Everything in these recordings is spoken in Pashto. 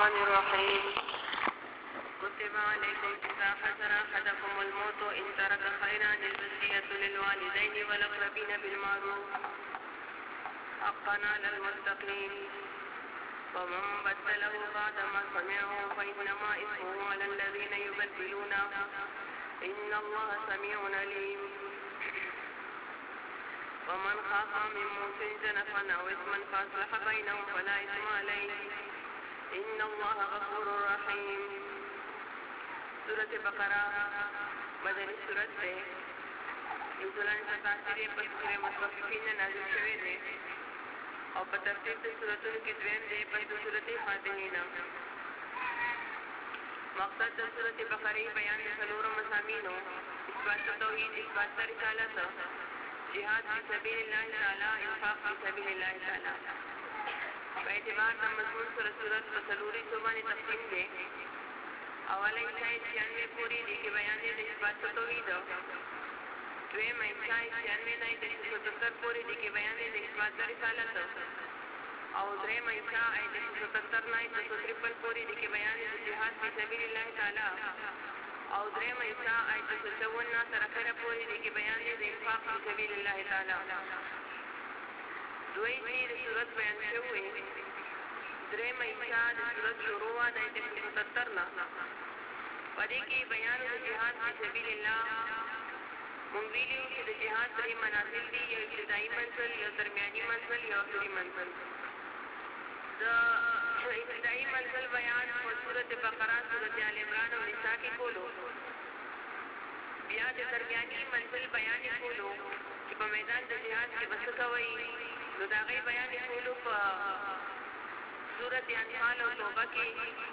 الرحمن الرحيم كتب عليكم إذا حضر أحدكم الموت إن ترك خيرا الوصية للوالدين والأقربين بالمعروف حقا على المتقين ومن بدله بعد ما سمعه فإنما إثمه على الذين يبدلونه إن الله سميع عليم ومن خاف من موص جنفا أو إثما فأصلح بينهم فلا إثم عليه إن الله غفور رحيم. سورة بقرہ مدنی سورت ہے. انسولان ستاثر پر سورہ متوففین نازل شوے دے اور پر ترتیب سے سورتوں کی دویم دے پر سورت فاتحین. مقصد در سورت بقرہ بیان سلور مسامینو اثبات توحید اثبات رسالت جہاد فی سبیل اللہ تعالی انفاق فی سبیل اللہ تعالی. په اعتبار د مضمون سره صورت په څلورو حصو باندې تقسیم دی. اوله حصه 96 پورې دي کې بیان دی د اثبات توحید. دویمه حصه 96 نه تر 177 پورې دي کې بیان دی د اثبات رسالت. او دریمه حصه 177 نه تر 153 پورې دي کې بیان دی د جهاد فی سبیل الله تعالی. او دریمه حصه 154 نه تر اخره پورې دي کې بیان دی د انفاق فی سبیل الله تعالی. دوی چې د صورت بیان شوی درېیمه حصه د صورت شروع وه د 177 نه. په دې کې بیان د جهاد فی سبیل الله. مونږ ویلي چې د جهاد درې منازل دي، یو ابتدایي منزل، یو درمیاني منزل، یو اخري منزل. د ابتدایي منزل بیان په صورت بقره، صورت آل عمران او نساء کې کولو. بیا د درمیاني منزل بیان یې کولو چې په میدان د جهاد کې به څه کوئ، نو د هغې بیان یې کولو په صورت انفال او توبه کې.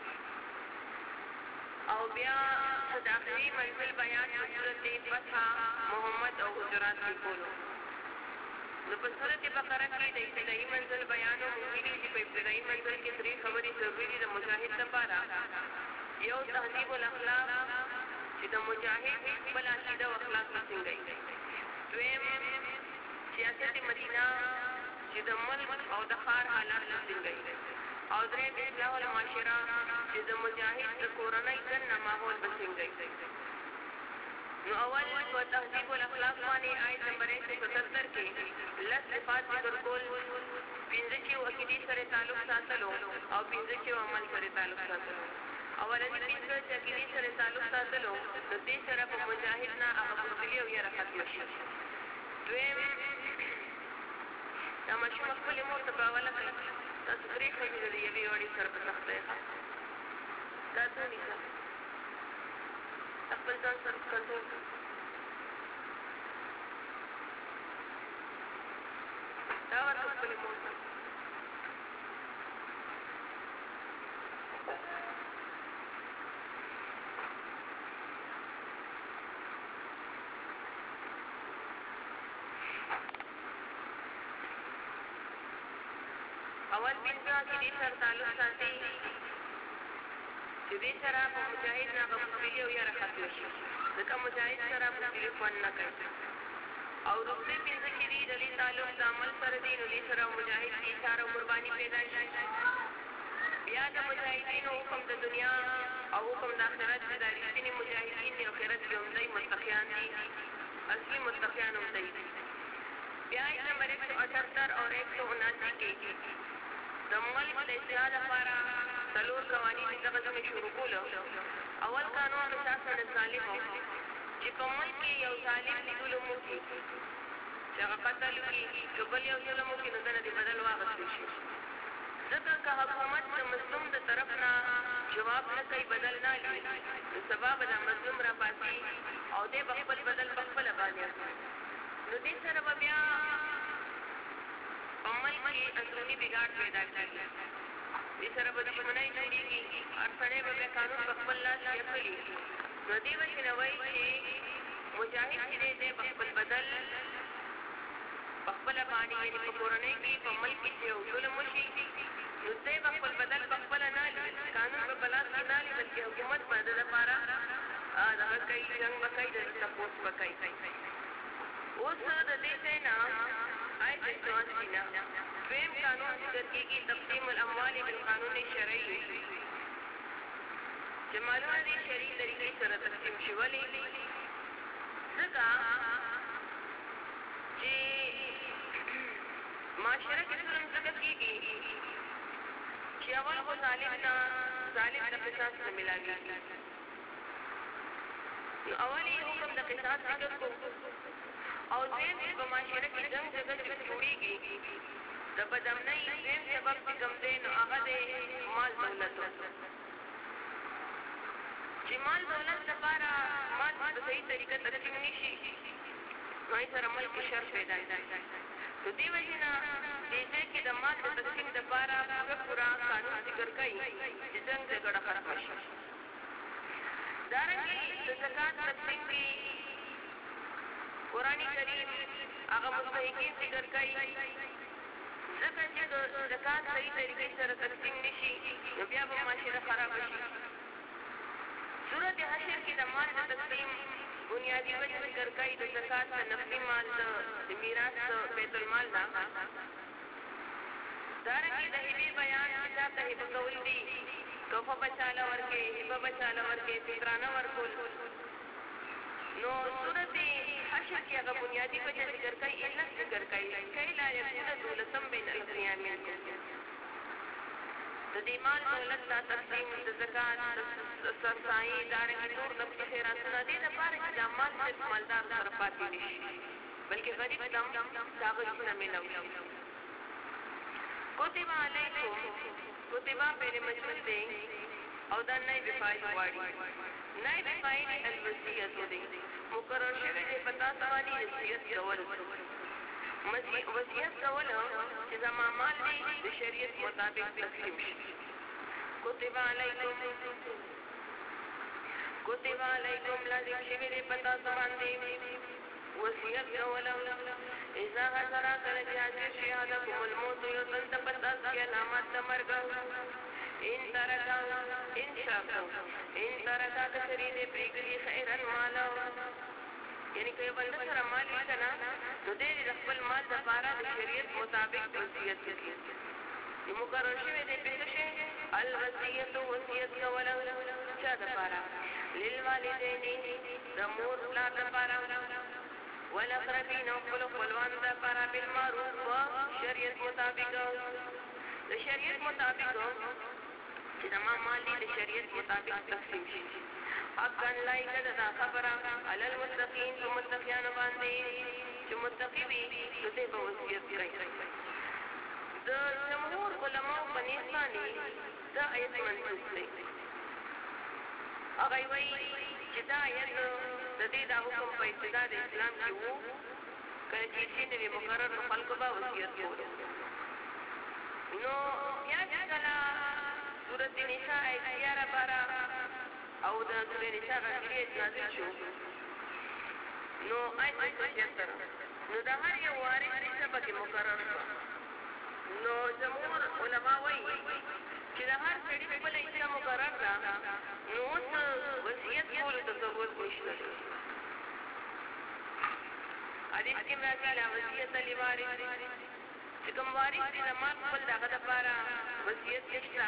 او بیا د آخري منزل بیان په صورت فتح، محمد او حجرات کې کولو. نو په صورت بقره کې د ابتدایي منزل بیان مونږ ویلي چې په ابتدایي منزل کې درې خبرې ضروري دي د مجاهد لپاره. یو تهذیب الاخلاق چې د مجاهد خپل عقیده او اخلاق به څنګه وي. دویم سیاست مدینه چې د ملک او د ښار حالات به څنګه وي. او درېیم اصلاح المعاشره چې د مجاهد د کورنۍ ژوند ماحول به څنګه وي. نو اول په تهذیب الاخلاق باندې آیت نمبر 177 کې لس صفات ذکر کول، پنځه چې عقیدې سره تعلق ساتلو او پنځه چې عمل سره تعلق ساتلو. اولني پنځه چې عقیدې سره تعلق ساتلو نو دې سره په مجاهد نه هغه بخلي او یره ختمه شي. دویم دا ماشوم خپلې مور ته په اوله کړه تاسو درې ښځې د یوې وړې سره په تخته ښه دا څه نیسه خپل ځان سره کنټرول کړه. دا ورته خپلې مور ته اول پنځه عقیدې سره تعلق ساتي چې دې سره په مجاهد نه هغه مشکلې او یاره ختمه شي، ځکه مجاهد سره مشکلې خوند نه کوي. او وروستۍ پنځه چې دي د دې تعلق د عمل سره دي، نو دې سره مجاهد کې ایثار او قرباني پیدا شي. بیا د مجاهدینو حکم د دنیا او حکم د آخرت چې دا رښتیني مجاهدین دي، آخرت کې هم دی متقیان دي، اصلي متقیان هم دی. بیا آیت نمبر 178 اور 179 کې د ملک د اصلاح لپاره څلور قوانین دغه ځای شروع کولو. اول قانون قصاص الظالم چې په ملک کې یو ظالم لیدلو موکي چې هغه قتل وکړي، که بل یو ظلم وکړي نو دنه دې بدل واخیستل شي. ځکه که حکومت د مظلوم د طرف نه جواب نه کوي، بدل نه لي، نو سبا به دا مظلوم راپاڅي او دی به خپل بدل په خپله باندې اخلي. نو دې سره به بیا په ملک کې اندروني بګاړ پیدا کېږي. دې سره به دښمنۍ جوړېږي، هر سړی به بیا قانون په خپل لاس کې اخلي. نو دې وجې نه وایي چې مجاهد چې دی دی به خپل بدل په خپله باندې، یعنې په کورنۍ کې په ملک کې چې یو ظلم وشي نو دی به خپل بدل په خپله نه لي، قانون به په لاس کې نه لي، بلکې حکومت به د لپاره دغه کوي، جنګ به کوي، د تپوس به کوي. اوس د دې ځای نه آیت 180 دویم قانون ذکر کېږي تقسیم الاموال بالقانون الشرعي چې مالونه دې شرعي طریقې سره تقسیم شي. ولې ځکه چې معاشره کې ظلم ځکه کېږي چې اول خو ظالم ته قصاص نه ملاوي. نو اول یې حکم د قصاص ذکر کو او دویم چې په معاشره کې جنګ جګړه چې جوړېږي د بدامنۍ دویم سبب چې کوم دی نو هغه د مال دولت. چې مال دولت لپاره مال په صحیح طریقه تقسیم نشي نو یې سره ملک شر پیدا کېږي. نو دې وجې نه دې ځای کې د مال د تقسیم لپاره پوره قانون ذکر کوي چې جنګ جګړه ختمه شي. دارنګې د زکات تقسیم کې قرآن کریم هغه مستحقین ذکر کوي ځکه چې د زکات صحیح طریقې سره تقسیم نشي نو بیا به معاشره خرابه شي. سورت حشر کې د مال د تقسیم بنیادی وجه ذکر کوي د زکات د نفلي مال د میراث د بیت المال نه. دارنګې د هبې بیان چې چا ته هبه کول دي تحفه بچاله ورکې هبه بچاله ورکې فطرانه ورکول. نو سورت حشر کې هغه بنیادی وجه ذکر کوي علت ذکر کوي کای لا یکون دولتم بین الاغنیاء منکم. د دې مال دولت دا تقسیم د زکات سرسایي دارنګې نور نفلي خیراتونه دې دپاره چې دا مال صرف مالدار سره پاتې نه شي بلکې غریب ته هم د هغه څه نه میلاو شي. کتب علیکم کتبه فعل مجهول دی او دا نائب فاعل غواړي. نائب فاعل الوصیت دی مقرر شوی دی په تاسو باندې وصیت کول. وصیت کول چې زما مال دی د شریعت مطابق تقسیم شي. کتب علیکم لازم شوی دی په تاسو باندې وصیت کول. اذا حضر کله چې حاضر شي احدکم الموت یو تن ته په تاسو کې علامات د مرګ ان ترکا کثری دې پریږدي خیرن مال یعنی که بنده سره مال وي که نه نو دې د خپل مال دپاره د شریعت مطابق وصیت وکړي. مقرر شوی دی پېښه شي الوصیت وصیت کول چا دپاره للوالدین د مور پلار دپاره والاقربین او خپلو خپلوانو دپاره بالمعروف و شریعت مطابق د شریعت مطابق چې زما مال دې د شریعت مطابق تقسیم شي. حقا لایقه ده دا خبره علی المتقین په متقیانو باندې چې متقي وي نو دې به وصیت کوي. د جمهور علماو په نیت باندې دا آیت منسوخ دی. هغوی وایي چې دا آیت د دې دا حکم په ابتدا د اسلام کې وو کله چې شي نوي مقرر نو خلکو به وصیت کولو. نو بیا چې کله سورت نساء آیت 11-12 او د سورې نساء اخري آیت نازل شو نو آیت 173 نو د هر یو وارث حصه پکې مقرر شوه. نو جمهور علما وایي چې د هر سړي خپله حصه مقرر ده نو اوس وصیت کولو ته ضرورت نشته. حدیث کې راځي لا وصیت لوارث چې کوم وارث دې د مال خپل د هغه دپاره وصیت نشته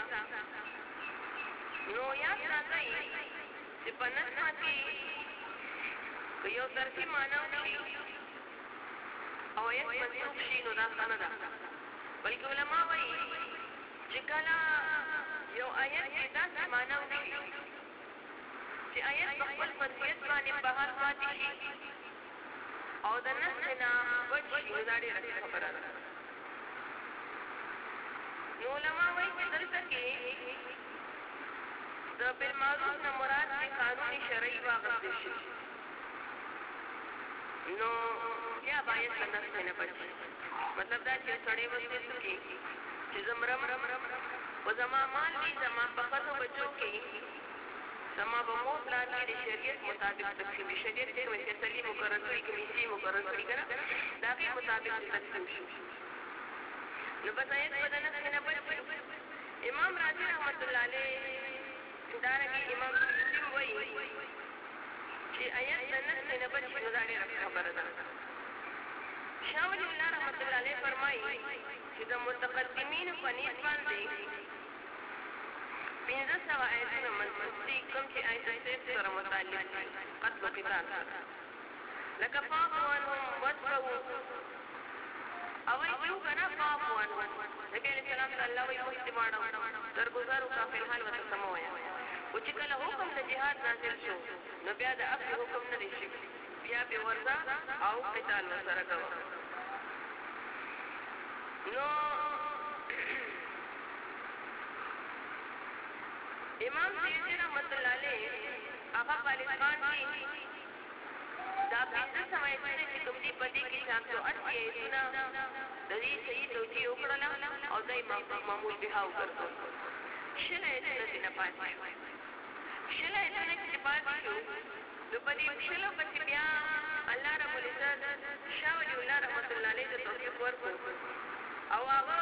نو یاد ساتئ چې په نظمه کې که یو طرفي معنا وشي او آیت منسوخ شي نو دا ښه نه ده. بلکې علما وایي چې کله یو آیت کې داسې معنا وشي چې آیت په خپل فرضیت باندې بحال پاتې شي او د نسخ نه وچ شي نو دا ډېره ښه خبره ده. نو علما وایي چې دلته کې د بالمعروف نه مراد چې قانون شرعي واغوستل شي نو بیا باید له نسخ نه بچ شي. مطلب دا چې سړی وصیت وکړي چې زه مرم و زما مال وي زما په ښځو بچو کې زما به مور پلار کې د شریعت مطابق تقسیم شي. شریعت ډېر فیصلې مقرر کړي کمیسې مقرر کړي که نه د هغې مطابق تقسیم شي نو بس آیت به د نسخ نه بچ شي. امام راضي رحمت الله علیه دارنګې امام مسلم وایي چې آیت د نسخ نه بچ شي نو دا ډېره خبره ده. شاه ولی الله رحمت الله علیه فرمایي چې د متقدمینو په نیت باندې 1500 هغه آیتونه منسوخ دي کوم چې آیت السیف سره متعلق دي قتل و قتال سره لکه فاعفو عنهم واصفحوا او ایو کنا فاعفو عنهم نبی علیہ السلام ته الله وایي مخکې واړو درګزار وکړه فی الحال ورته څه مه وایه خو چې کله حکم د جهاد نازل شو نو بیا د عفو حکم نه دی شوي بیا پې ورځه او قتال ورسره کوه نو امام سیوطي رحمت الله علیه هغه خالصان کې دا پنځه سمایتونه چې کوم دي په دې کې 408 ایتونه د دې صحیح توجیه وکړله او دا معمول بها وګرځول شل ایتونه دې نه پاتې شو شل ایتونه چې پاتې شو نو په دې شلو پسې بیا الله رب العزت شاه ولي الله رحمت الله علیه ته توفیق ورکړو او هغه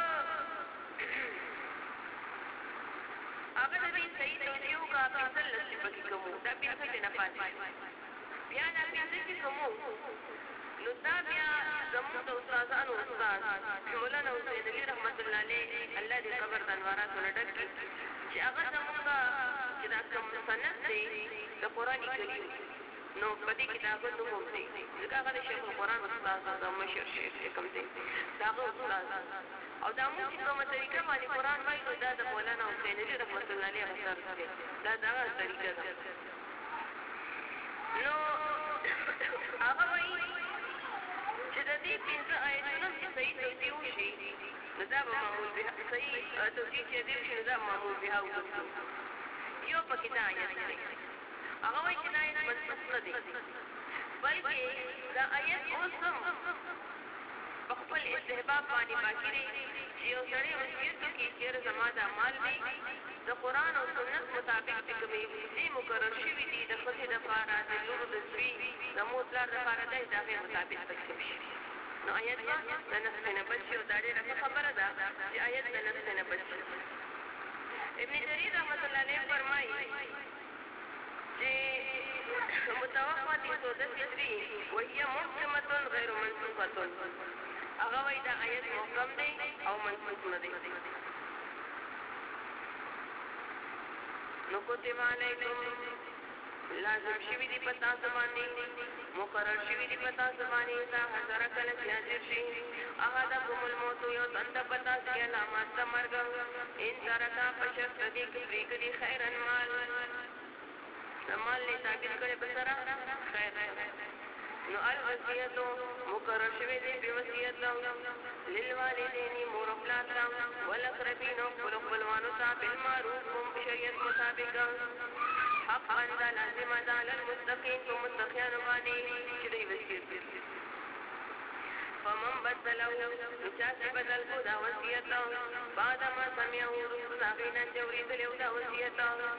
د دې صحیح توجیه وکړه پنځلس چې پکې کوم دا پنځه دې نه پاتې شو بیا دا پنځه چې کوم نو دا بیا زموږ د استادانو استاد مولانا حسین علي رحمت الله علیه الله دې قبر د انواراتو نه ډک کړي چې هغه زموږ چې دا کوم سند دی د قرآن کریم نو په دې کتابو نوم هم دی ځکه هغه د شیخ القرآن استاد د مشر شیخ کوم دی دا هغه استاد او دا موږ چې کومه طریقه باندې قرآن وایو نو دا د مولانا حسین علي رحمت الله علیه اثر دی دا دغه طریقه ده نو هغه وایي چې د دې پنځه آیتونو چې صحیح توجیه وشي نو دا به معمول بها صحیح توجیه چې دې وشي نو دا معمول بها وګرځو یو پکې دا آیت دی هغه وایي چې دا آیت منسوخ نه دی بلکې دا آیت اوس هم په خپل استحباب باندې باقي دی چې یو سړی وصیت وکړي چېرې زما دا مال دی د قرآن او سنت مطابق چې کومې دې مقرر شوي دي د ښځې دپاره د لورو د زوی د مور پلار دپاره دی د هغې مطابق تقسیم شي نو آیت به د نسخې نه بچ شي او دا ډېره ښه خبره ده چې آیت د نسخې نه بچ شي ابن جریر رحمت الله علیه فرمایي چې متوفى 310 وهي محكمة غیر منسوخة هغه وایي دا آیت محکم دی او منسوخ نه دی نو کتب علیکم لازم شوي دي په تاسو باندې مقرر شوي دي په تاسو باندې اذا حضر کله چې حاضر شي احدکم الموت یو تند په تاسو کې علامات د مرګ ان ترکا په شرط دې کې پرېږدي خیرا مال نه ثابت کړي په سره خیر نو الوصیت مقرر شوی دی په وصیت للوالدین مور اولاد والاقربین خپلوانو ته بالمعروف شریعت مطابق حقا دا لازم ده على المتقین په متقیانو باندې چې دوی وصیت کوي فمن بدله چا چې بدل کو دا وصیت بعد ما سمعه رسول چې اورېدلی دا وصیت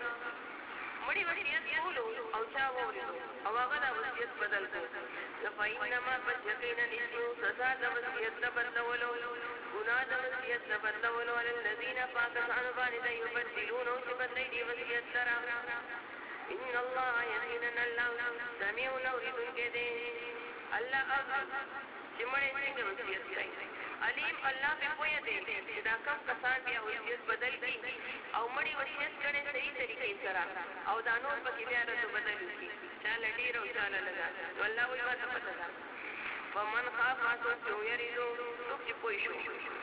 مړي وصیت کولو او چا واورېدو او هغه دا وصیت بدل کړو فإنما پس یقینا اسم سزا د وصیت د بدلولو ګناه د وصیت د بدلولو علی الذین پاکستان باندې د یبدلون او چې بدلوي دي وصیت سره ان الله یقینا الله سمیع اورېدونکی دی الله چې مړی څنګه وصیت کوي علیم الله په پوهه دی چې دا کوم کسان بیا وصیت بدل کړي او مړی وصیت کړي صحیح طریقې سره او دا نور پکې بیا راته بدل کړي چاله ډېر او چاله لږه نو الله وایي ماته پته ده فمن خاف څوک چې ویرېدو څوک چې پوه شو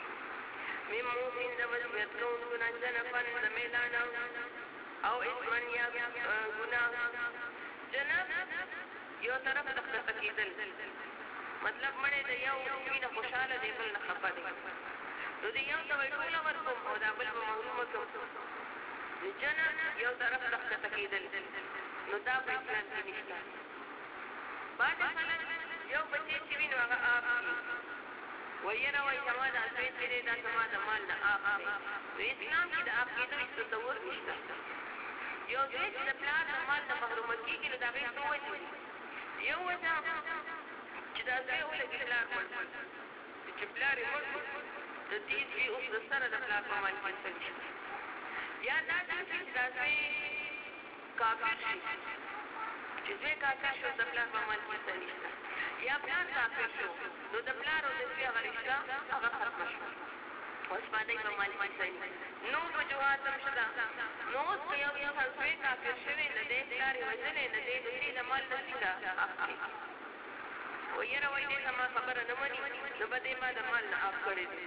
من موسین د وصیت کوونکو نه جنفن د میلانه او اسمن یا ګناه جنف یو طرف ته ښکته کېدل مطلب مړی د یو مینه خوشحاله دی بل نه خفه دی نو د یو ته به ټوله ورکوم او دا بل به محرومه کړم د جنت یو طرف ته ښکته کېدل نو دا په اسلام کې نشته بعضې خلک یو بچی چې وي نو هغه آب کړي ویره وایي زما دا زوی چې دی دا زما د مال نه آب دی نو اسلام کې د آب کېدو هېڅ تصور نشته یو زوی چې د پلار د مال نه محرومه کېږي نو د هغې څه وجې دي یو وجه چې دا زوی ولګي پلار مړ چې پلار یې مړ د دې زوی اوس د سره د پلار په مال کې څه نشته یا دا چې دا زوی کافر شي چې زوی کافر شو د پلار په مال کې څه نشته یا پلار کافر شو نو د پلار او د زوی هغه رشته هغه ختمه شوه اوس باندې په مال کې څه نشته نور وجوهات ماتم شدا نو اوس که یو انسان سوی کافر شوی نه دی پلار یې وژلی نه دی د دې د مال نه څنګه عاق کېږي و یره وایي دی زما خبره نه مني نو به دی ما د مال نه عاق کړی دی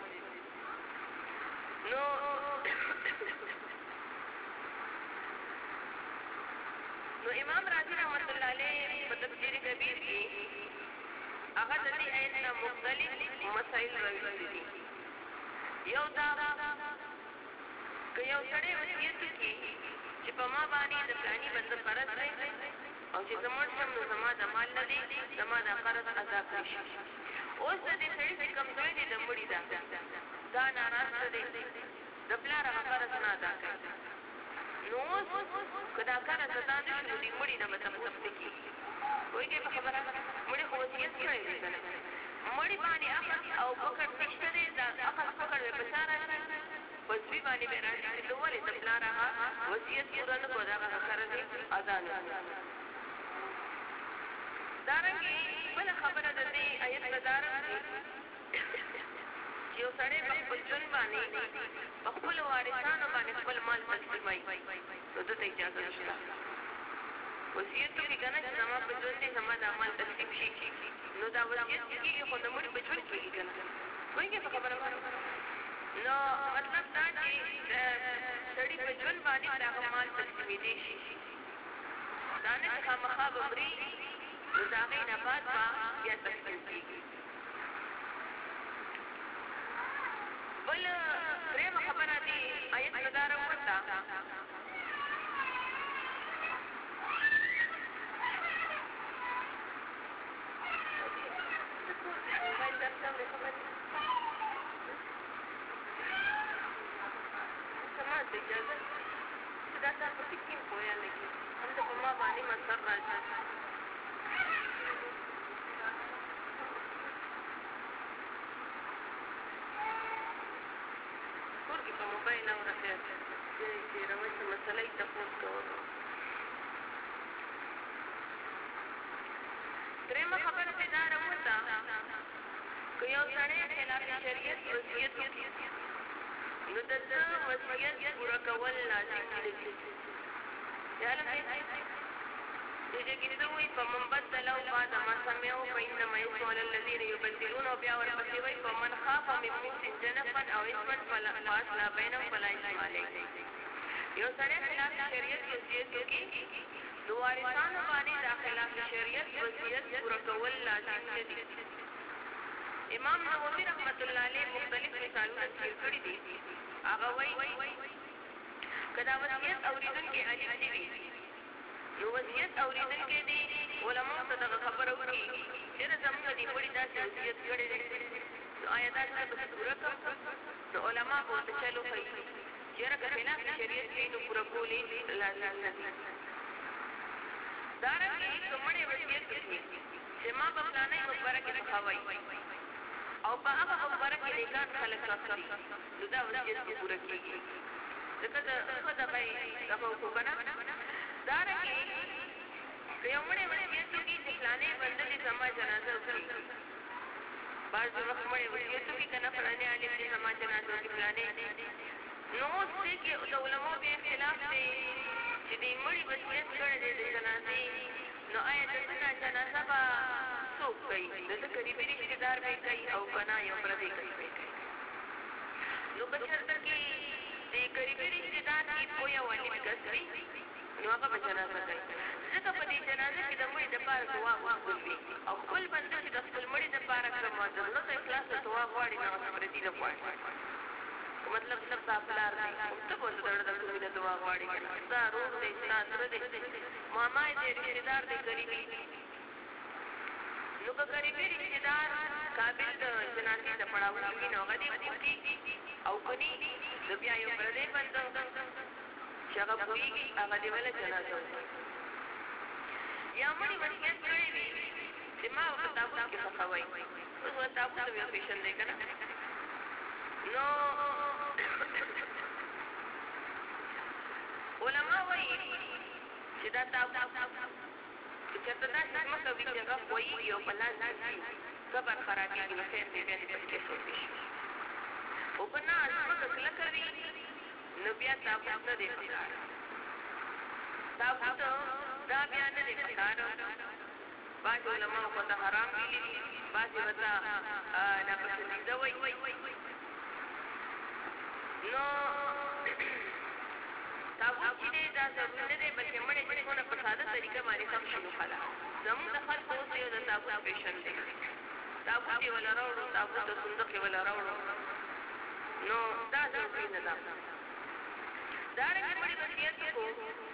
نو امام رازي رحمت الله علیه په تفسیر کبیر کې هغه د دې آیت نه مختلف مسائل راوړي دي یو دا که یو سړی وصیت وکړي چې په ما باندې د فلاني بنده فرض دی او چې زه مړ شم نو زما د مال نه دی زما دا قرض ادا کړی شي اوس د دې سړي چې کوم ځای دی د مړي دا ناراسته دی د پلار هغه قرض نه ادا کوي نو اوس که دا قرض ادا نه شي نو د مړي نه به تپوس نه کېږي پوهېږئ په خبره مړي خو وصیت کړی دی که نه مړي باندې اخذ او پکړ نشته دی دا اخذ پکړ به په چا راشي په زوی باندې به راشي چې ته ولې د پلار هغه وصیت پوره نه کړو د هغه قرض یې ادا نه کړو دارنګې بله خبره د دې آیت نه دا راځي چې یو سړی په خپل ژوند باندې په خپلو وارثانو باندې خپل مال تقسیموي نو ده ته اجازه نشته وصیت وکړي که نه چې زما په ژوند دی زما دا مال تقسیم شي نو دا وصیت کېږي خو د مړي په ژوند کېږي که نه پوهېږې په خبره نو مطلب دا چې د سړي په ژوند باندې د هغه مال تقسیمېدی شي دا نه چې خامخا به مري نو د هغې نه بعد به بیا تقسیم کېږي بل درېیمه خبره دې آیت نه دا راووته اجازه چې دا کار پکې کیم پوهه لګي همدا په ما باندې مسر راځي کور کې په موبایل اورته چې روایت مسله یې تفوس کوو درېیمه خبره چې دا راووته که یو سړی خلاف شریعت وصیت وکړي نو د ده وصیت پوره کول لازم نه دي خیال دی دې کې څه وایي فمن بدله بعد ما سمعه فإنما يثم على الذين يبدلون او بیا ورپسې وایي فمن خاف من موص جنفا او اثما فاصلح بینهم فلا اثم علیه یو سړی خلاف شریعت وصیت وکړي نو وارثانو باندې دا خلاف شریعت وصیت پوره کول لازم نه دي امام نووي رحمت الله علیه مختلف مثالونه ذکر کړي دي هغه وایي که دا وصیت اورېدونکي عالم نه وي نو وصیت اورېدونکي دي علماو ته دغه خبره وکړي چېرې زموږ دې مړي داسې وصیت کړی دی نو آیا دا سره به پوره کړم نو علما به ورته چل وښیي چېرې که خلاف د شریعت وي نو پوره کول یې لازم نه دي دارنګې که مړی وصیت وکړي چې ما به فلانی مقبره کې پخوئ او په هغه مقبره کې نیکان خلک راځي نو دا وصیت به پوره کېږي ځکه د ښځه به یې دغه وکړو که نه دارنګې که یو مړی وصیت وکړي چې فلانی بنده دې زما جنازه وکړي بعض وخت مړی وصیت وکړي که نه فلانی عالم دې زما جنازه وکړي فلانی نو اوس دې کې د علماو بیا اختلاف دی چې دې مړي وصیت کړی دی د جنازې نو آیا د ده نه جنازه به څوک کوي د ده قریبي رشتې دار به یې کوي او که نه یو پردی کوي به یې کوي نو که چېرته کې د قریبي رشتې دار کې پویه والد کس وي نو هغه به جنازه کوي ځکه په دې جنازه کې د مړي دپاره دعا مقبول وي او خپل بنده چې د خپل مړي دپاره کوم د زړه د اخلاص د دعا غواړي نو هغه پردي نه غواړي مطلب ستا پلار دی ته به د زړه د مینه دعا غواړي ستا رور دی ستا زړه دی ماما یې دی رشتېدار دی قریبي نو که قریبي رشتېدار قابل د جنازې د پړاوونو وي نو هغه دې وکړي او که نه نو بیا یو پردی بنده چې هغه پوهېږي هغه دې بله جنازه وکړي یا مړي وصیت کړی وي چې ما به په تابوت کې پخوئ اوس تابوت هم یو فیشن دی که نه نو علما وایي چې دا تابوت که چېرته داسې ځمکه وي چې هغه ښویېږي او په لاس ځي قبر خرابېږي نو خیر دی بیا دې پسې کېښودی شي خو که نه ځمکه کلکه وي نو بیا تابوت نه دی پکار تابوت دا بیا نه دی پکار بعض علماء خو ته حرام ویلي دي بعضې ورته ناپسندیده وایي نو تابوت چې دی دا ضروري نه دی بلکې مړی چې څونه په ساده طریقه باندې سم شي نو ښه ده زمونږ د خلکو اوس یو د تابوت پیشن دی تابوت یې وله راوړو تابوت د صندوق یې وله راوړو نو دا ضروري نه ده دارنګې مړي وصیت وکړو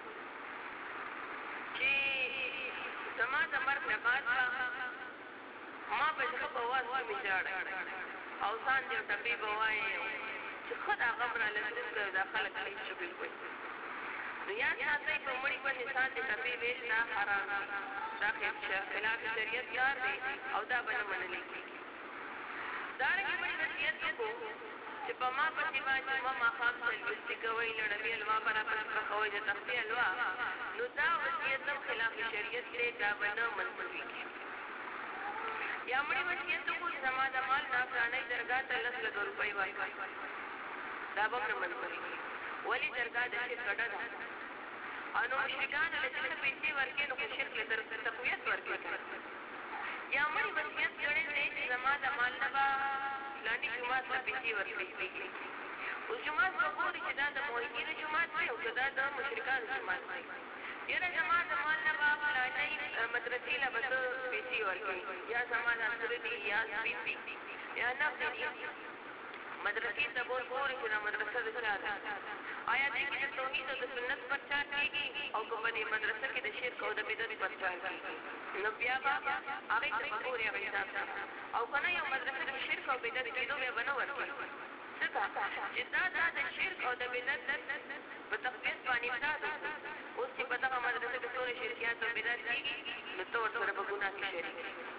چې زما د مرګ نه بعد ما په ژبه په اواز کې مې ژاړی او ځان دې ټپې به وایې چې ښه دا غم راله دروند کړی دا خلک هېڅ شکل کوي نو یاد ساتئ په مړي باندې ځان دې ټپې ویش دا حرام دي دا خلاف شریعت کار دی او دا به نه منلی کېږي دارنګې مړي وصیت وکړو چې په ما پسې به جمعه ماښام څلوېښتي کوئ لړمې حلوا به راپسې پخوئ د تختې حلوا نو دا وصیت هم خلاف شریعت دی دا به نه منظور کېږي یا مړي وصیت وکړو چې زما د مال نه فلانۍ درګاه ته 10 لکه روپۍ ورکړئ دا به هم نه منظور کېږي ولې درګاه د شرک ګډه ده او نو مشرکانو له چې ښه پیسې ورکړي نو خو شرک له تقویت ورکړي یا مړي وصیت کړی دی چې زما د مال نه به فلاني جومات ته پیسې ورکړي اوس جومات به ګوري چې دا د موحدینو جومات دی او که دا د مشرکانو جومات دی یاره زما د مال نه به فلانۍ مدرسې له به ته پیسې ورکړي یا زما د سره دي یا سپین دي یا نقد دي مدرسې ته به ګوري چې دا مدرسه د چا ده آیا دې کې د توحید او د سنت پرچار کېږي او که په دې مدرسه کې د شرک او د بدعت پرچار کېږي نو بیا به هغې ته به ګوري هغه حساب سره او که نه یو مدرسه د شرک او بدعت کېدو بیا به نه ورکوي ځکه چې دا د شرک او د بدعت په تقویت باندې امداد وکړو اوس چې په دغه مدرسه کې څونه شرکیات او بدعت کېږي نو ته ورسره په ګناه کې شریک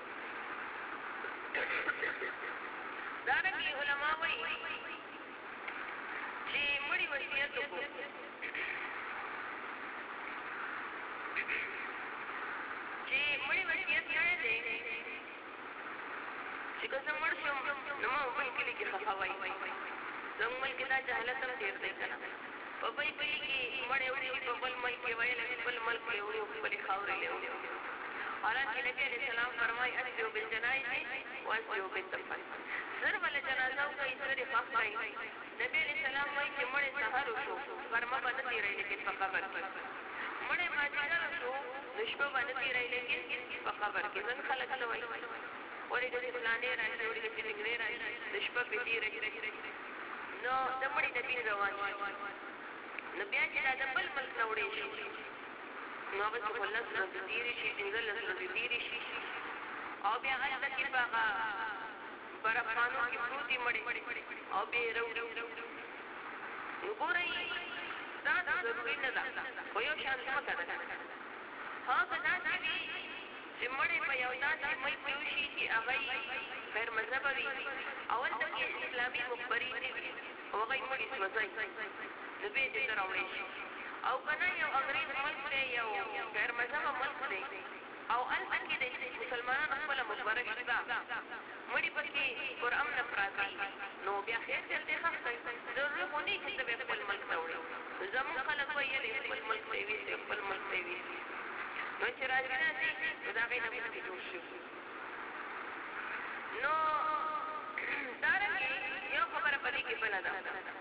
دارنګې علما وایي چې مړي وصیت وکړو چې مړي وصیت کړی دی چې که زه مړ شم نو ما بل کلي کې خفه وایي زموږ ملک دا جهالت هم ډېر دی که نه په بل کلي کې مړی وړي په بل ملک کې ویلی بل ملک کې وړي خپلې خاورې له وړي حالانکې نبي علیه السلام فرمایي اسرعوا بالجنائز واسرعوا بالدفن زر وله جنازه وکړئ زر یې ښخ کړئ نبي علیه السلام وایي چې مړی سهار وشو غرمه به نه تېروي لیکن په قبر کې مړی مازدیګر وشو نو شپه به نه تېروي لیکن په قبر کې ځینې خلک څه وایي وړې داسې فلانې راشي وړې داسې ډنګرې راشي د شپه پې تېروي نو د مړي د دین روان شي نو بیا چې دا د بل ملک نه وړې شي نو هغه څه خو 10 ورځې تېرې شي 15 ورځې تېرې شي او بیا هلته کې په هغه برخانو کې پروتې مړې او بیا یې راوړي نو ګورئ دا ضروري نه ده خو یو شان ځمکه ده هغه داسې وي چې مړی په یو داسې ملک کې وشي چې هغه غیر مذهبه وي او هلته کې اسلامي مخبري نه وي او هغه یې مړي سوځوي نو بیا دې ته راوړی شي او که نه یو انګریز ملک دی یو غیر مذهبه ملک دی او هلته کې د مسلمانانو خپله مخبره شته مړي پکې پرامن پراته نو بیا خیر دی هلته ښخ کړئ ضروري خو نه چې ته بیا خپل ملک ته وړې زموږ خلک وایي یلې خپل ملک ته یې ویسي خپل ملک ته یې ویسي نو چې راځي داسې نو د هغې نه مخکې جوړ شي نو دارنګې یو خبره په دې کې بله ده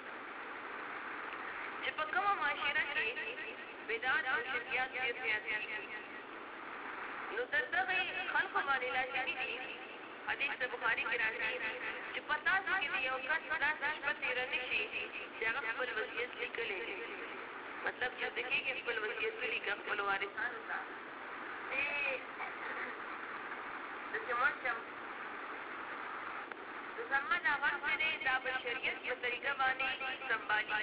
چې په کومه معاشره کې بدعت او شرکیات ډېر زیات کېږي نو د دغې خلکو باندې لازمي دي حدیث د بخاري کې راځي چې په تاسو کې د یو کس داسې شپه تېره نه شي چې هغه خپل وصیت لیکلی دی مطلب چې د کېږي خپل وصیت ولیکه خپلو وارثانو ته داسې مړ شم د زما دا غږ چې دی دا به شریعت په طریقه باندې سنبالي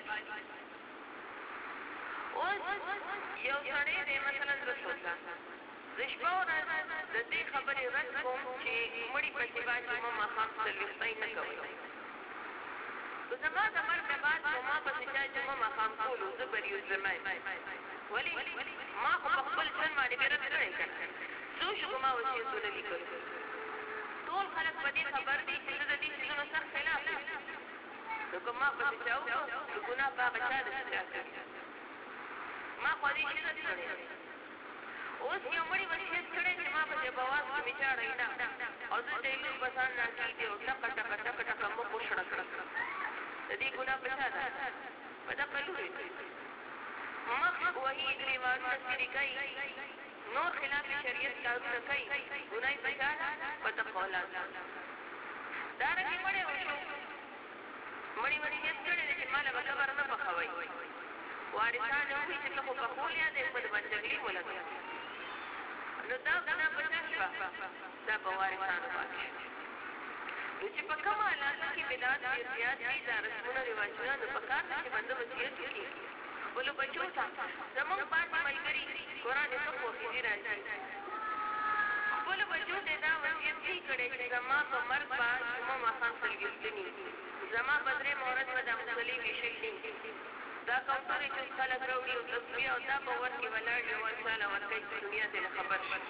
اوس یو سړی دی مثلا رسول الله زه شپه ورځ د دې خبرې رد کوم چې مړي پسې باید جمعه ماښام څلوېښتۍ نه کوئ که زما د مرګ نه بعد نو ما پسې چا جمعه ماښام کولو زه بریوز زما یم ولې ما خو په خپل ژوند باندې مې رد کړی که نه څو شو ما وصیتونه لیکل ټول خلک په دې خبر دي چې زه د دې څیزونو سخت خلاف یم نو که ما پسې چا وکړو نو ګناه په هغه چا ده چې چا کړي ما خو دې شدت کړی اوس یو مړي وصیت کړی چې ما پسې په واز کې مې چاړی نه او دلته یې لور بسان راکېږي او ټکه ټکه ټکه ټکه مخ وشړه کړه د دې ګناه په چا ده په دغه لورې مخ وهي ګریوانونه څیرې کوي نور خلاف شریعت کارونه کوي ګناه په چا ده په دغه اولاد دارنګې مړی وشو مړي وصیت کړی دی چې ماله به قبر نه پخوئ وارثان یې ووایي چې ته خو پخول یادې په د بندګلي ولګوه نو دا ګناه په چا شوه دا په وارثانو باندې نو چې په کومه علاقه کې بدعت ډېر زیات دي دا رسمونه رواجونه نو په کار ده چې بنده وصیت وکړي خپلو بچو ته زموږ پاتې ملګري قرآن حق وحفظي راځي خپلو بچو ته دا وصیت نه کړی چې زما په مرګ به جمعه ماښام سلګرتني زما په درېیمه ورځ به دا مصلې ویشل دي دا کوترې چې خلک راوړي او تسبیح او دا په ور کې ولاړ یو انسان ورکوي چې دنیا ته نه خبر شي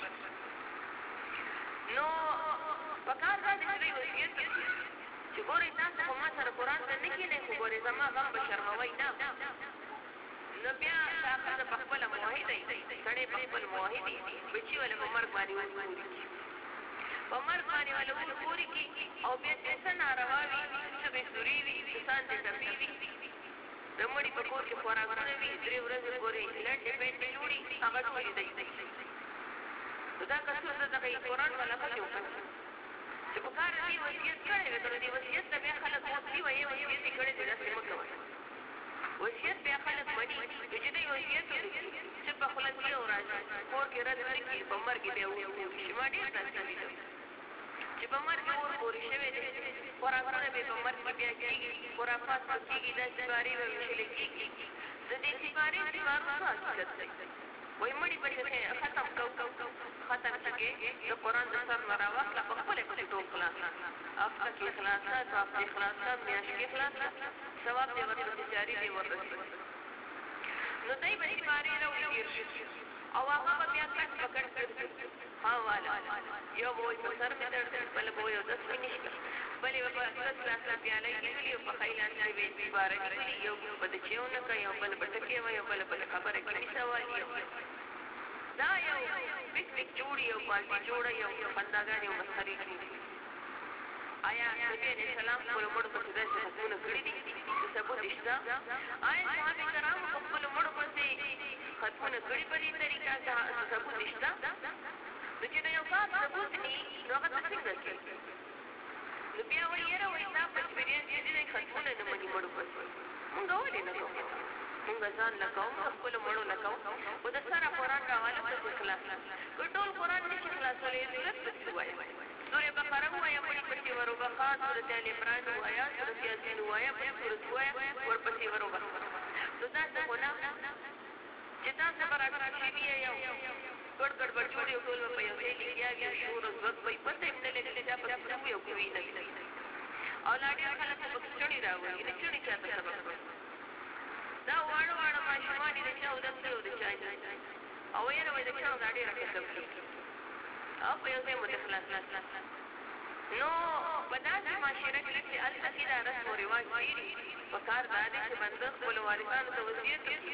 نو په کار دا ده چې دوی وصیت وکړي چې ګورئ تاسو خو ما سره قرآن ته نه کښېنئ خو ګورئ زما غم به شرموئ نه نو بیا دا ښځه په خپله موحده سړی په خپل موحد بچي وله په مرګ باندې ورپورې کړي په مرګ باندې وله ورپورې کړي او بیا چې څه ناروا وي څه بې سوري وي سان دې ټپې وي د مړي په کور کې خوراکونه وي 3 ورځې پورې لنډې پېټې جوړي هغه ټولې دی نو دا کسور د دغه قرآن والا ښځې وکړه چې په کار دې وصیت کړی وي که د دې وصیت ته بیا خلک اوسي وایي وصیت یې کړی دی داسې مه کوئ وصیت بیا خلک مني نو چې دوی وصیت وکړي چې په خوله ځي او راشي کور کې رد نه کړي په مرګ بیا ورپورې شي ما ډېر داسې لیدل چې په مرګ کې ورپورې شوی دی خوراکونه به په مرګ کې بیا کېږي خرافات به کېږي دا سپارې به ویشلې کېږي د دې سپارې سپارو څه حقیقت دی وایي مړي به چې ختم ختم چې کې د قرآن د سر نه راواخله په خپله پسې ټول خلاص هفته کې خلاص کړه څو هفتې خلاص کړه میاشت کې خلاص کړه ثواب دې ورپسې جاري دې وررسېږي نو دی به سپارې راوړي تېر شي او هغه به بیا کټ په کټ ګرځي ها والا یو به وایي په سر مې درد دی بله به وایي اودس مې نه شي بلې به په اکس ګلاسه پیاله نیولي او په ښی لاس کې به یې سپاره نیولي یو به د چیو نه کوي یو بله به ټکې وایي او بله بله خبره کوي سوالي دا یو پکنیک جوړي یو پارټي جوړه یو خنداګانې او مسخرې جوړي آیا نبي علیه السلام خپلو مړو پسې داسې حکمونه کړي دي د ثبوت شته آیا صحابه کرامو په خپلو مړو پسې ختمونه کړي په دې طریقه ثبوت شته نو چې د یو کار ثبوت ني نو هغه ته څنګه کوي نو بیا وایي یاره وایي دا په اکسپیرینس چې دی ختمونه نه مني مړو پسې مونږ ولې نه کوو مونږ ځان نه کوو مونږ خپلو مړو نه کوو خو د سره قرآن راواله پسې خلاص که ټول قرآن نه شي خلاصولی ضرورت پسې ووایه سورې بقره ووایه مړي پسې وروبخه سورت آل عمران ووایه سورت یاسین ووایه بل سورت ووایه ورپسې وروبخه نو داسې خو نه چې تاسو به راټول شوي یو ګډ ګډ جوړې او ټول به په یو ځای لګیا وي شور او ځواک به یې پته یې نه لګي چې چا پسې څه وي او که وي نه وي او لا ډېر خلک خو پکې چڼې راولي د چڼې چا ته سبب کړي دا واړه واړه ماشومان دي د چا اودس کوي او د چا نه او ویره وایي د چا دا ډېره کسب کېږي او په یو ځای مو د خلاص نو په داسې معاشره کې چې هلته کې دا رسم و رواج ډېر په کار دا دی چې بنده خپلو والدانو ته وصیت وکړي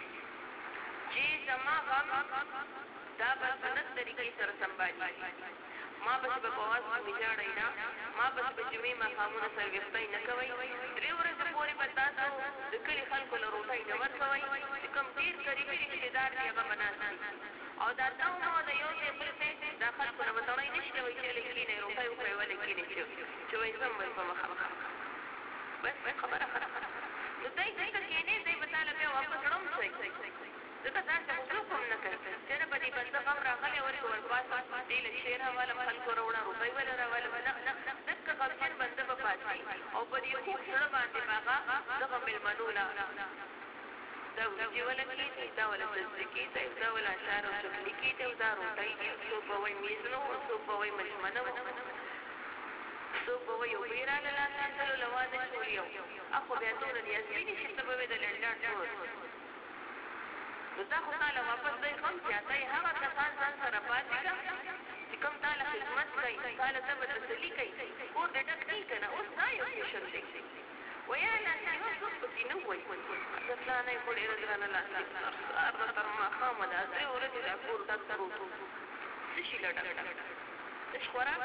چې زما غم دا به سنت طریقې سره سنبالي ما پسې به په واز کې ویجاړئ نه ما پسې به جمعې ماښامونه سرویختۍ نه کوئ 3 ورځې پورې به تاسو د کلي خلکو له روټۍ نه ورکوئ چې کوم ډېر قریبي رشتېدار دي هغه به ناست او دا تاونه د یو ځای بل ځای دا خلکو نه به تړی نه شي کوئ چې هلې کښېنئ روټۍ وکړئ ولې کښېنئ چې وایي ځم وایي په مخه بس خبره نو دی دلته کښېنې دی به تاله بیا واپس ړم شئ ځکه داسې خو څوک هم نه کوي چېرې به دې بنده غم راغلی ورکې ورپاسه دې له شعر حواله خلکو راوړه روپۍ وله راواله دقه غمجن بنده به پاتې او په دې خوږ زړه باندې به هغه دغه مېلمنو له دا وریجې وله کېدی دا وله سبزي کېدی دا وله اچار او چکني کېدی او دا روټۍ دي څوک به وایي میز نه وو څوک به وایي مېلمنه وو څوک به وایي اوبې راله لاس مینځلو له واده شولي اخو بیا دومره دې ازمینې چې ته به وایې د لنډاټ ټول نو دا خو تاله واپس دی غم زیاتی هغه کسان ځان سره پاتې کړه چې کوم تاله خدمت کوي تاله ته به تسلي کوي کور دې ډک نه که نه اوس دا یو سیشن دی ویا لاندې یو څوک پسې نه وایي د فلانی خو ډېره ګرانه لاندې سهار نه تر ماښامه دا 3 ورځې دا کور ډک پروت و څه شي له ډک تش خوراک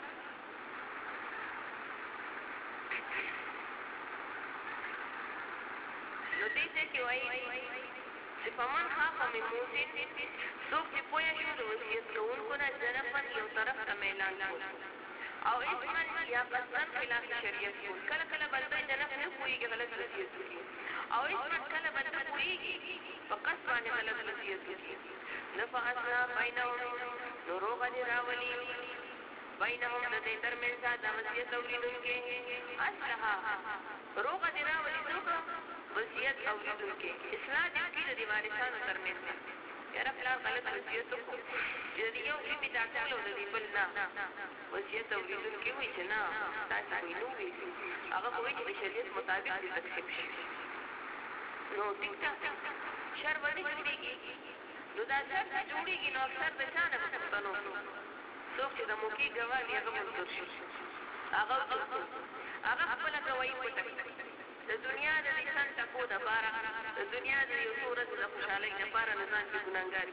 نو دې ځای کې وایي چې فمن خاف من موص څوک چې پوه شو د وصیت کوونکو نه ضرفن یو طرف ته میلان کول او اسمن یا قصدن خلاف شریعت کول کله کله بنده د نفس نه پوهېږي غلط وصیت وکړي او اسمن کله بنده پوهېږي په قصد باندې غلط وصیت وکړي نو فاصله بینهم نو روغه دې راولي بینهم د دې ترمنځ دا وصیت اورېدونکي اصلحه روغه دې راولي څوک وصیت اورېدونکي اصلاح دې وکړي د دې وارثانو ترمنځ یاره پلار غلط وصیت وکړو چې د یو علمي دا ټول او د دې بل نه وصیت اورېدونکي وایي چې نه تاسې خو یې نه وویل هغه خو وایي چې د شریعت مطابق دې تقسیم شي نو ټیک ده شر به نه جوړېږي نو دا شر چې جوړېږي نو اکثر د چا نه به پوښتنه وکړو څوک چې د موقع ګواه وي هغه منظور شي هغه خپله ګواهي پټه د دنیا د دې ځان ټکو دپاره د دنیا د یو څو ورځو د خوشحالۍ دپاره نه ځان کې ګناهګار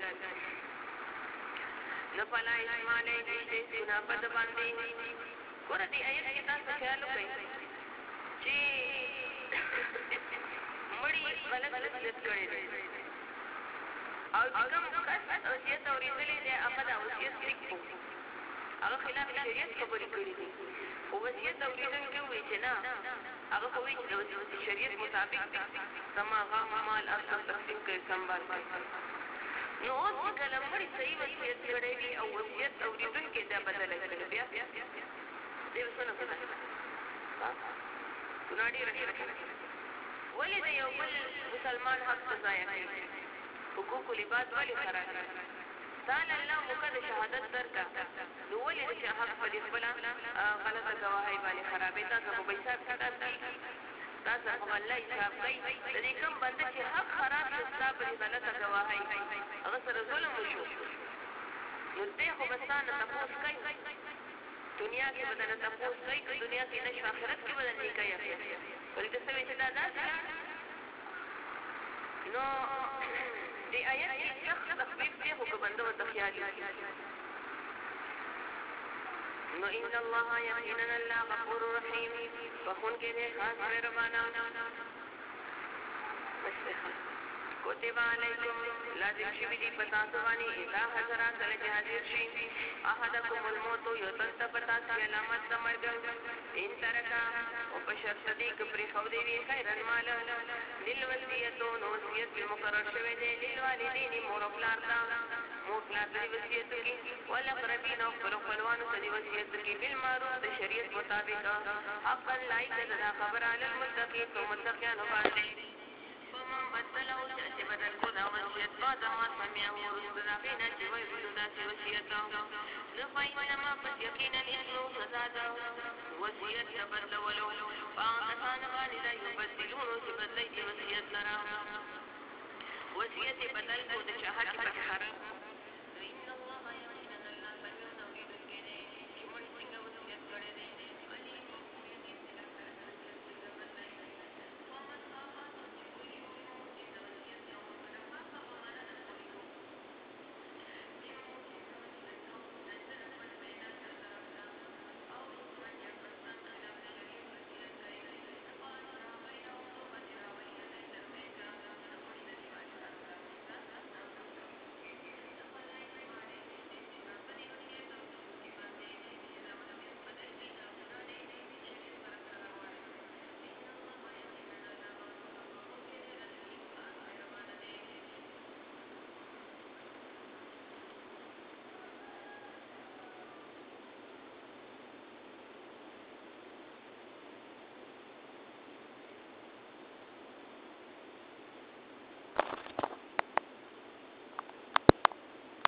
نه فلا اسم علیه نشته ګناه په ده باندې ګوره دې ایت کې تاسو خیال وکړئ چې مړي غلط وصیت کړی دی او چې کوم کس وصیت اورېدلی دی هغه دا وصیت لیک کړو هغه خلاف شریعت خبرې کړي دي خو وصیت اورېدونکي ووایي چې نه هغه خو وایي چې د شریعت مطابق دی زما غم مال اصل تقسیم کوي سنبال کوي نو اوس چې کله مړي صحیح وصیت کړی وي او وصیت اورېدونکي دا بدله کړي بیا دې به څه نه کړه ګناه ډېره کړې ولې د یو بل مسلمان حق ته ضایع کوي حقوق العباد ولې خراب تعالی الله موږ د شهادت درکا نو ولې د حق په دې خپله غلطه ګواهۍ باندې خرابې تاسو خو به حساب کتاب کېږي تاسو خو الله حساب کوي د دې کوم بنده چې حق خراب شو ستا په دې غلطه ګواهۍ هغه سره ظلم وشو نو دی خو به ستا نه تپوس کوي دنیا کې به درنه تپوس کوي که دنیا کې نه شو آخرت کې به درنه کوي بلکې څه وایي چې دا داسې نو دې آیت کې سخت تخفیف دی خو که بنده ورته خیال وکړي نو ان الله یقینا الله غفور رحیم بخونکی دی خاص مهربانه کتب علیکم لازم شوي دي په تاسو باندې اذا حضر کله چې حاضر شي احدکم الموت یو تل ته په تاسو علامت د مرګ ان ترکا او په شرط دي که پرېښودی وي خیرا مال للوصیتو نو وصیت به مقرر شوی دی للوالدین مور او پلار ته مور پلار ته وصیت وکړي والاقربین او خپلو خپلوانو ته وصیت وکړي بالمعروف د شریعت مطابق حقا لایق ده دا خبره علی المتقین په متقیانو باندې فمن بدله چې بدل کو دا وصیت بعد ما سمعه وروسته د هغې نه چې ویلو داسې وصیت نو فإنما پس یقینا اسمه سزا ده وصیت د بدلولو په هغه کسانو باندې دا یبدلونو چې بدلی دي وصیت لره وصیت یې بدل کو د چا حق پکې خراب